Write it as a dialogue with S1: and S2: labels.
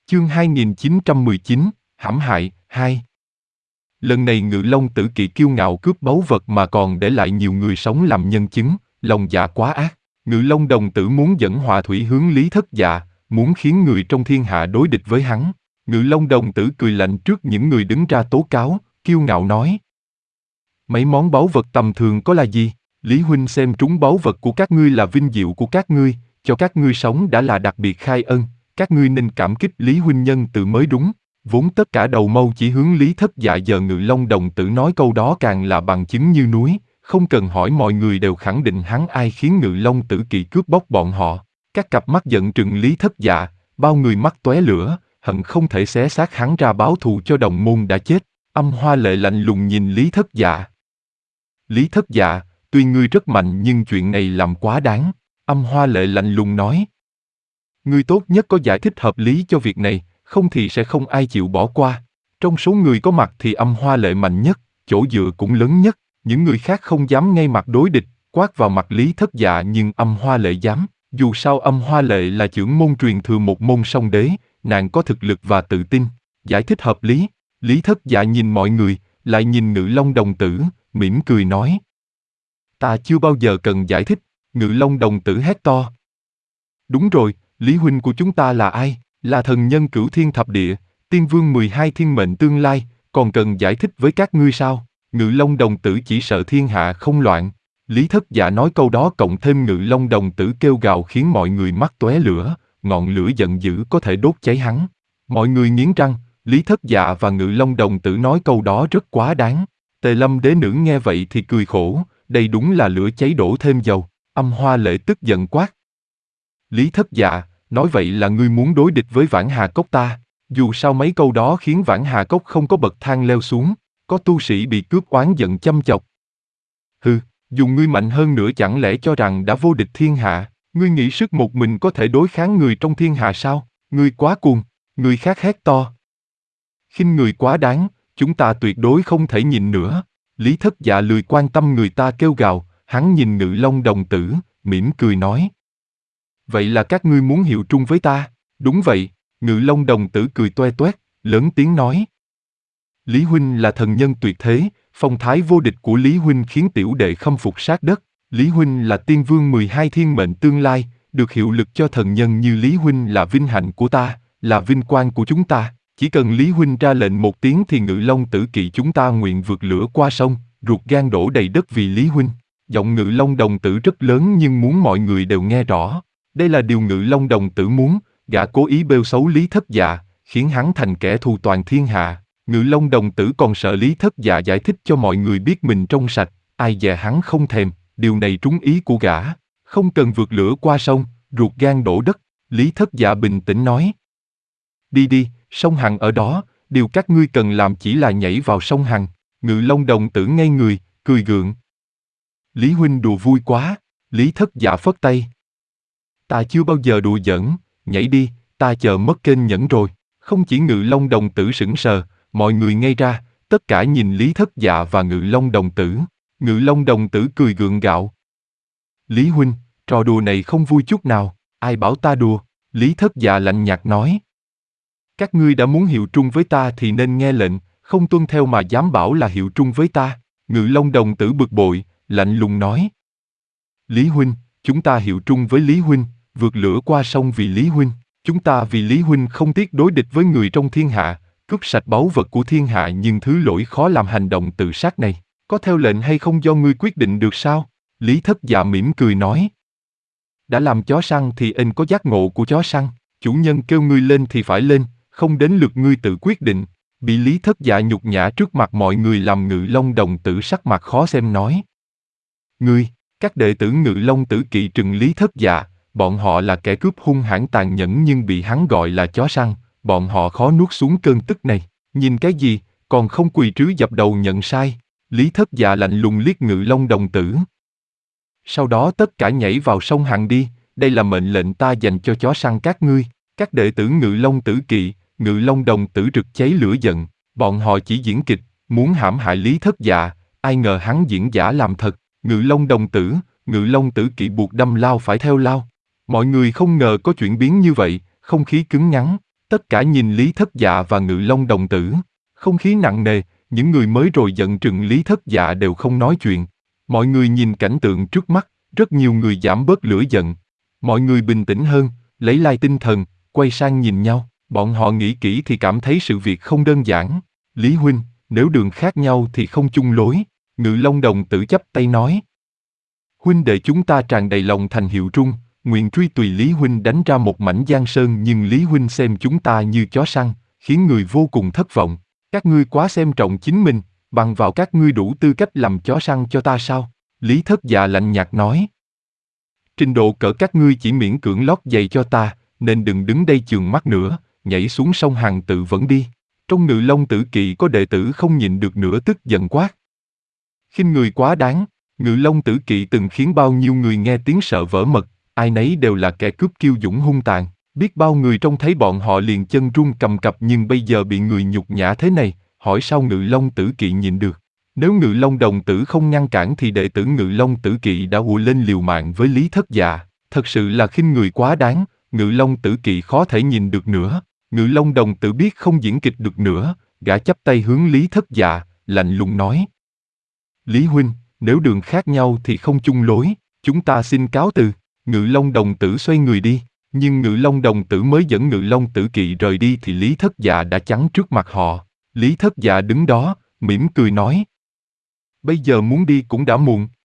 S1: Chương 2919, hãm hại, 2. Lần này Ngự Long Tử Kỵ kiêu ngạo cướp báu vật mà còn để lại nhiều người sống làm nhân chứng, lòng dạ quá ác. Ngự Long Đồng Tử muốn dẫn họa thủy hướng Lý Thất Dạ, muốn khiến người trong thiên hạ đối địch với hắn. Ngự Long Đồng Tử cười lạnh trước những người đứng ra tố cáo, kiêu ngạo nói: mấy món báu vật tầm thường có là gì? Lý huynh xem trúng báu vật của các ngươi là vinh diệu của các ngươi, cho các ngươi sống đã là đặc biệt khai ân, các ngươi nên cảm kích Lý huynh nhân từ mới đúng. Vốn tất cả đầu mâu chỉ hướng Lý Thất Dạ, giờ Ngự Long Đồng Tử nói câu đó càng là bằng chứng như núi, không cần hỏi mọi người đều khẳng định hắn ai khiến Ngự Long Tử Kỵ cướp bóc bọn họ. Các cặp mắt giận trừng Lý Thất Dạ, bao người mắt tóe lửa, hận không thể xé xác hắn ra báo thù cho đồng môn đã chết. Âm Hoa Lệ lạnh lùng nhìn Lý Thất Dạ. Lý Thất Dạ, tuy ngươi rất mạnh nhưng chuyện này làm quá đáng. Âm Hoa Lệ lạnh lùng nói: ngươi tốt nhất có giải thích hợp lý cho việc này, không thì sẽ không ai chịu bỏ qua. Trong số người có mặt thì Âm Hoa Lệ mạnh nhất, chỗ dựa cũng lớn nhất, những người khác không dám ngay mặt đối địch, quát vào mặt Lý Thất Dạ, nhưng Âm Hoa Lệ dám. Dù sao Âm Hoa Lệ là trưởng môn truyền thừa một môn Song Đế, nàng có thực lực và tự tin. Giải thích hợp lý. Lý Thất Dạ nhìn mọi người, lại nhìn Ngự Long Đồng Tử, mỉm cười nói: ta chưa bao giờ cần giải thích. Ngự Long Đồng Tử hét to: đúng rồi, Lý huynh của chúng ta là ai? Là thần nhân Cửu Thiên Thập Địa, Tiên Vương 12 thiên mệnh tương lai, còn cần giải thích với các ngươi sao? Ngự Long Đồng Tử chỉ sợ thiên hạ không loạn. Lý Thất Dạ nói câu đó cộng thêm Ngự Long Đồng Tử kêu gào khiến mọi người mắt tóe lửa, ngọn lửa giận dữ có thể đốt cháy hắn. Mọi người nghiến răng, Lý Thất Dạ và Ngự Long Đồng Tử nói câu đó rất quá đáng. Tề Lâm Đế Nữ nghe vậy thì cười khổ, đây đúng là lửa cháy đổ thêm dầu. Âm Hoa Lệ tức giận quát: Lý Thất Dạ, nói vậy là ngươi muốn đối địch với Vãn Hà Cốc ta? Dù sao mấy câu đó khiến Vãn Hà Cốc không có bậc thang leo xuống, có tu sĩ bị cướp oán giận châm chọc. Hừ, dù ngươi mạnh hơn nữa chẳng lẽ cho rằng đã vô địch thiên hạ? Ngươi nghĩ sức một mình có thể đối kháng người trong thiên hạ sao? Ngươi quá cuồng. Người khác hét to: khinh người quá đáng, chúng ta tuyệt đối không thể nhìn nữa. Lý Thất Dạ lười quan tâm người ta kêu gào, hắn nhìn Ngự Long Đồng Tử, mỉm cười nói: vậy là các ngươi muốn hiệu trung với ta? Đúng vậy. Ngự Long Đồng Tử cười toe toét, lớn tiếng nói: Lý huynh là thần nhân tuyệt thế, phong thái vô địch của Lý huynh khiến tiểu đệ khâm phục sát đất. Lý huynh là Tiên Vương 12 thiên mệnh tương lai, được hiệu lực cho thần nhân như Lý huynh là vinh hạnh của ta, là vinh quang của chúng ta. Chỉ cần Lý huynh ra lệnh một tiếng thì Ngự Long Tử Kỵ chúng ta nguyện vượt lửa qua sông, ruột gan đổ đầy đất vì Lý huynh. Giọng Ngự Long Đồng Tử rất lớn nhưng muốn mọi người đều nghe rõ. Đây là điều Ngự Long Đồng Tử muốn. Gã cố ý bêu xấu Lý Thất Dạ, khiến hắn thành kẻ thù toàn thiên hạ. Ngự Long Đồng Tử còn sợ Lý Thất Dạ giải thích cho mọi người biết mình trong sạch, ai dè hắn không thèm. Điều này trúng ý của gã. Không cần vượt lửa qua sông, ruột gan đổ đất. Lý Thất Dạ bình tĩnh nói: đi đi, sông Hằng ở đó, điều các ngươi cần làm chỉ là nhảy vào sông Hằng. Ngự Long Đồng Tử ngây người, cười gượng: Lý huynh đùa vui quá. Lý Thất Dạ phất tay: ta chưa bao giờ đùa giỡn, nhảy đi, ta chờ mất kiên nhẫn rồi. Không chỉ Ngự Long Đồng Tử sững sờ, mọi người ngây ra, tất cả nhìn Lý Thất Dạ và Ngự Long Đồng Tử. Ngự Long Đồng Tử cười gượng gạo: Lý huynh, trò đùa này không vui chút nào, ai bảo ta đùa? Lý Thất Dạ lạnh nhạt nói: các ngươi đã muốn hiệu trung với ta thì nên nghe lệnh, không tuân theo mà dám bảo là hiệu trung với ta. Ngự Long Đồng Tử bực bội, lạnh lùng nói: Lý huynh, chúng ta hiệu trung với Lý huynh, vượt lửa qua sông vì Lý huynh. Chúng ta vì Lý huynh không tiếc đối địch với người trong thiên hạ, cướp sạch báu vật của thiên hạ, nhưng thứ lỗi khó làm hành động tự sát này, có theo lệnh hay không do ngươi quyết định được sao? Lý Thất Dạ mỉm cười nói: đã làm chó săn thì ên có giác ngộ của chó săn, chủ nhân kêu ngươi lên thì phải lên, không đến lượt ngươi tự quyết định. Bị Lý Thất Dạ nhục nhã trước mặt mọi người làm Ngự Long Đồng Tử sắc mặt khó xem nói: ngươi, các đệ tử Ngự Long Tử Kỵ trừng Lý Thất Dạ, bọn họ là kẻ cướp hung hãn tàn nhẫn nhưng bị hắn gọi là chó săn, bọn họ khó nuốt xuống cơn tức này. Nhìn cái gì, còn không quỳ trứ dập đầu nhận sai. Lý Thất Dạ lạnh lùng liếc Ngự Long Đồng Tử. Sau đó tất cả nhảy vào sông Hằng đi, đây là mệnh lệnh ta dành cho chó săn các ngươi. Các đệ tử Ngự Long Tử Kỵ, Ngự Long Đồng Tử rực cháy lửa giận, bọn họ chỉ diễn kịch, muốn hãm hại Lý Thất Dạ, ai ngờ hắn diễn giả làm thật. Ngự Long Đồng Tử, Ngự Long Tử Kỵ buộc đâm lao phải theo lao. Mọi người không ngờ có chuyển biến như vậy, không khí cứng ngắn. Tất cả nhìn Lý Thất Dạ và Ngự Long đồng tử. Không khí nặng nề, những người mới rồi giận trừng Lý Thất Dạ đều không nói chuyện. Mọi người nhìn cảnh tượng trước mắt, rất nhiều người giảm bớt lửa giận. Mọi người bình tĩnh hơn, lấy lại tinh thần, quay sang nhìn nhau. Bọn họ nghĩ kỹ thì cảm thấy sự việc không đơn giản. Lý huynh, nếu đường khác nhau thì không chung lối. Ngự Long đồng tử chắp tay nói. Huynh đệ chúng ta tràn đầy lòng thành hiệu trung, nguyện truy tùy Lý huynh đánh ra một mảnh giang sơn, nhưng Lý huynh xem chúng ta như chó săn, khiến người vô cùng thất vọng. Các ngươi quá xem trọng chính mình, bằng vào các ngươi đủ tư cách làm chó săn cho ta sao? Lý Thất Dạ lạnh nhạt nói. Trình độ cỡ các ngươi chỉ miễn cưỡng lót giày cho ta, nên đừng đứng đây chườm mắt nữa, nhảy xuống sông Hàn tự vẫn đi. Trong Ngự Long tử kỵ có đệ tử không nhịn được nữa tức giận quát. Khinh người quá đáng, Ngự Long tử kỵ từng khiến bao nhiêu người nghe tiếng sợ vỡ mật, ai nấy đều là kẻ cướp kiêu dũng hung tàn. Biết bao người trông thấy bọn họ liền chân run cầm cập, nhưng bây giờ bị người nhục nhã thế này, hỏi sao Ngự Long tử kỵ nhịn được. Nếu Ngự Long đồng tử không ngăn cản thì đệ tử Ngự Long tử kỵ đã ùa lên liều mạng với Lý Thất Dạ. Thật sự là khinh người quá đáng, Ngự Long tử kỵ khó thể nhìn được nữa. Ngự Long đồng tử biết không diễn kịch được nữa, gã chắp tay hướng Lý Thất Dạ, lạnh lùng nói. Lý huynh, nếu đường khác nhau thì không chung lối, chúng ta xin cáo từ. Ngự Long đồng tử xoay người đi, nhưng Ngự Long đồng tử mới dẫn Ngự Long tử kỵ rời đi thì Lý Thất Dạ đã chắn trước mặt họ. Lý Thất Dạ đứng đó, mỉm cười nói. Bây giờ muốn đi cũng đã muộn.